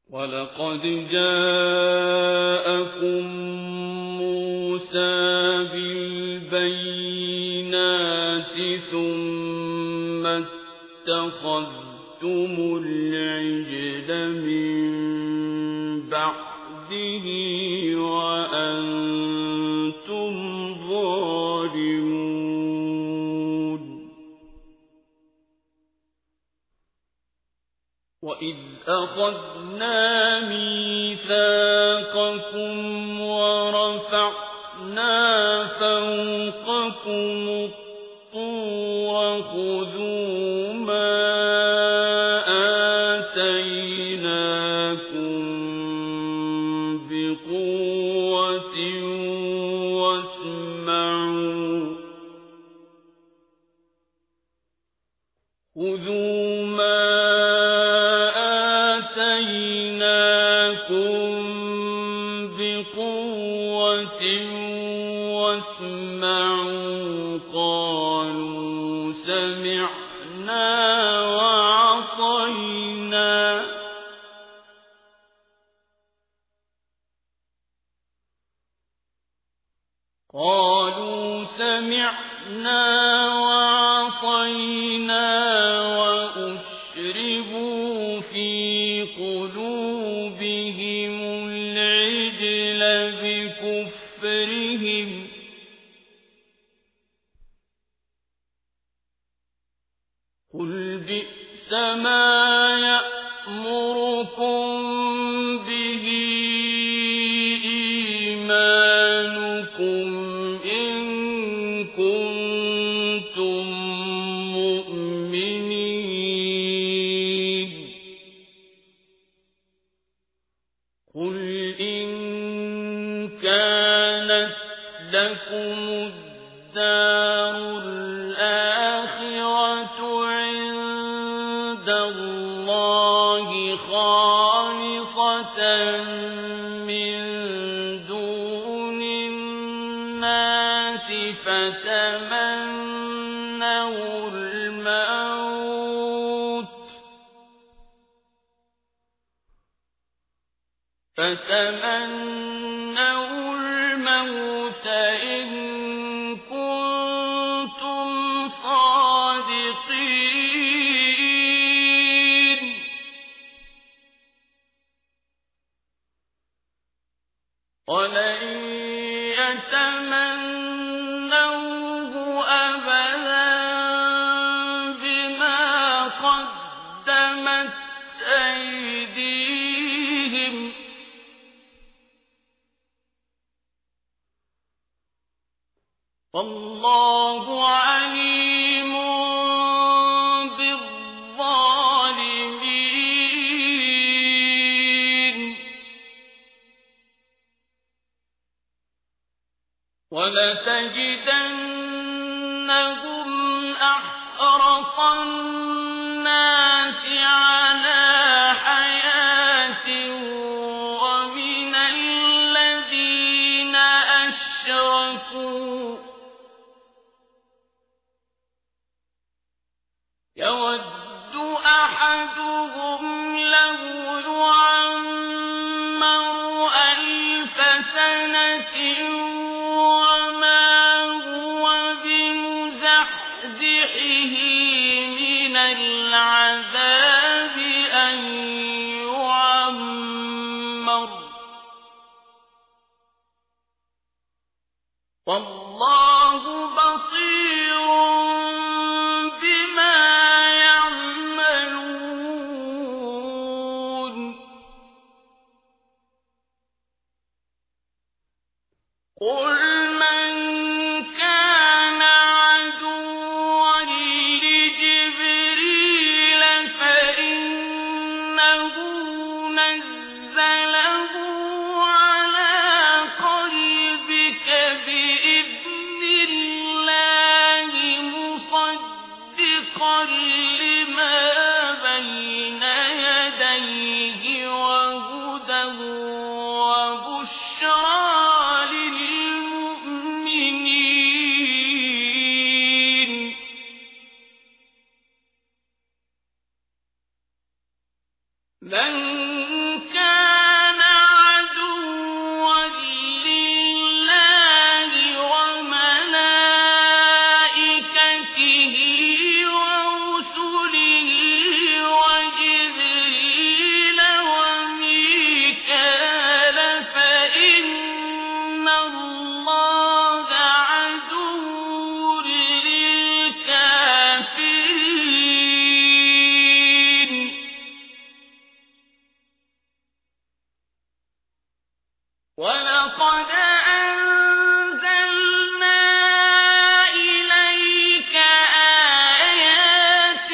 وَلَقَدْ جَاءَكُم مُوسَىٰ بِالْبَيِّنَاتِ ثُمَّ اتَّخَذْتُمُ الْعِجْلَ مِن بَعْدِهِ وَأَنتُمْ ظَالِمُونَ وَإِذْ أَخَذْنَا مِيثَاقَكُمْ وَرَفَعْنَا فَوْقَكُمُ الطُّورَ خُذُوا مَا آتَيْنَاكُمْ بِقُوَّةٍ وَاسْمَعُوا خُذُوا مَا بِقُوَّةٍ وَاسْمَعُوا قَالُوا سَمِعْنَا وَعَصَيْنَا وَأُشْرِبُوا فِي قُلُوبِهِمُ الْعِجْلَ بِكُفْرِهِمْ ۚ قُلْ بِئْسَ مَا يَأْمُرُكُم بِهِ إِيمَانُكُمْ إِن كُنتُم مُّؤْمِنِينَ قُلْ إِن كَانَتْ لَكُمُ الدَّارُ الْآخِرَةُ عِندَ اللَّهِ خَالِصَةً مِّن دُونِ النَّاسِ فَتَمَنَّوُا الْمَوْتَ إِن كُنتُمْ صَادِقِينَ وَلَن يَتَمَنَّوْهُ أَبَدًا بِمَا قَدَّمَتْ أَيْدِيهِمْ ۗ وَاللَّهُ عَلِيمٌ بِالظَّالِمِينَ وَلَتَجِدَنَّهُمْ أَحْرَصَ النَّاسِ عَلَىٰ حَيَاةٍ وَمِنَ الَّذِينَ أَشْرَكُوا يَوَدُّ أَحَدُهُمْ لَوْ يُعَمَّرُ أَلْفَ سَنَةٍ وَمَا هُوَ بِمُزَحْزِحِهِ مِنَ الْعَذَابِ أَن يُعَمَّرَ ۗ وَاللَّهُ بَصِيرٌ بِمَا يَعْمَلُونَ قُلْ مَن كَانَ عَدُوًّا لِّجِبْرِيلَ فَإِنَّهُ نَزَّلَهُ عَلَىٰ قَلْبِكَ بِإِذْنِ اللَّهِ مُصَدِّقًا لِّمَا بَيْنَ يَدَيْهِ وَهُدًى وَبُشْرَىٰ لِلْمُؤْمِنِينَ مَن وَلَقَدْ أَنزَلْنَا إِلَيْكَ آيَاتٍ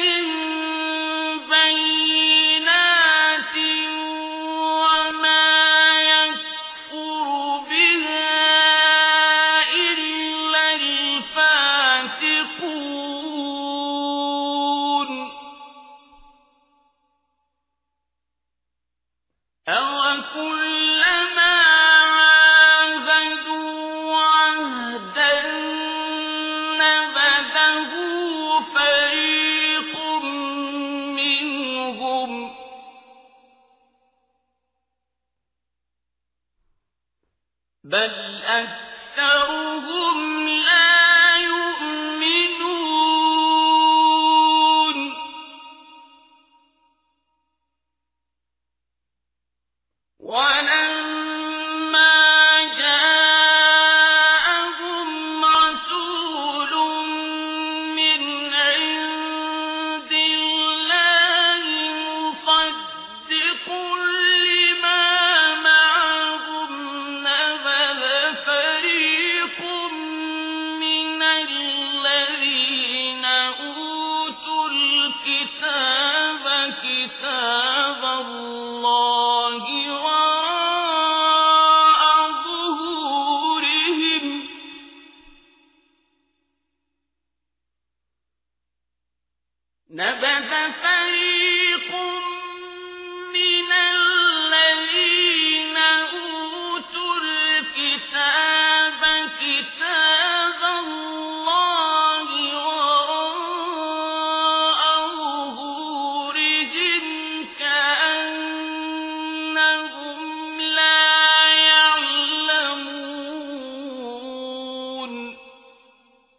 بَيِّنَاتٍ وَمَا يَكْفُرُ بِهَا إِلَّا الْفَاسِقُونَ أَوَكُلَّمَا عَاهَدُوا عَهْدًا نَّبَذَهُ فَرِيقٌ مِّنْهُم ۚ بَلْ أَكْثَرُهُمْ لَا يُؤْمِنُونَ وَلَمَّا جَاءَهُمْ رَسُولٌ مِّنْ عِندِ اللَّهِ مُصَدِّقٌ لِّمَا مَعَهُمْ نَبَذَ فَرِيقٌ مِّنَ الَّذِينَ أُوتُوا الْكِتَابَ كِتَابَ اللَّهِ وَرَاءَ ظُهُورِهِمْ ۚ نَبَذَ فَرِيقٌ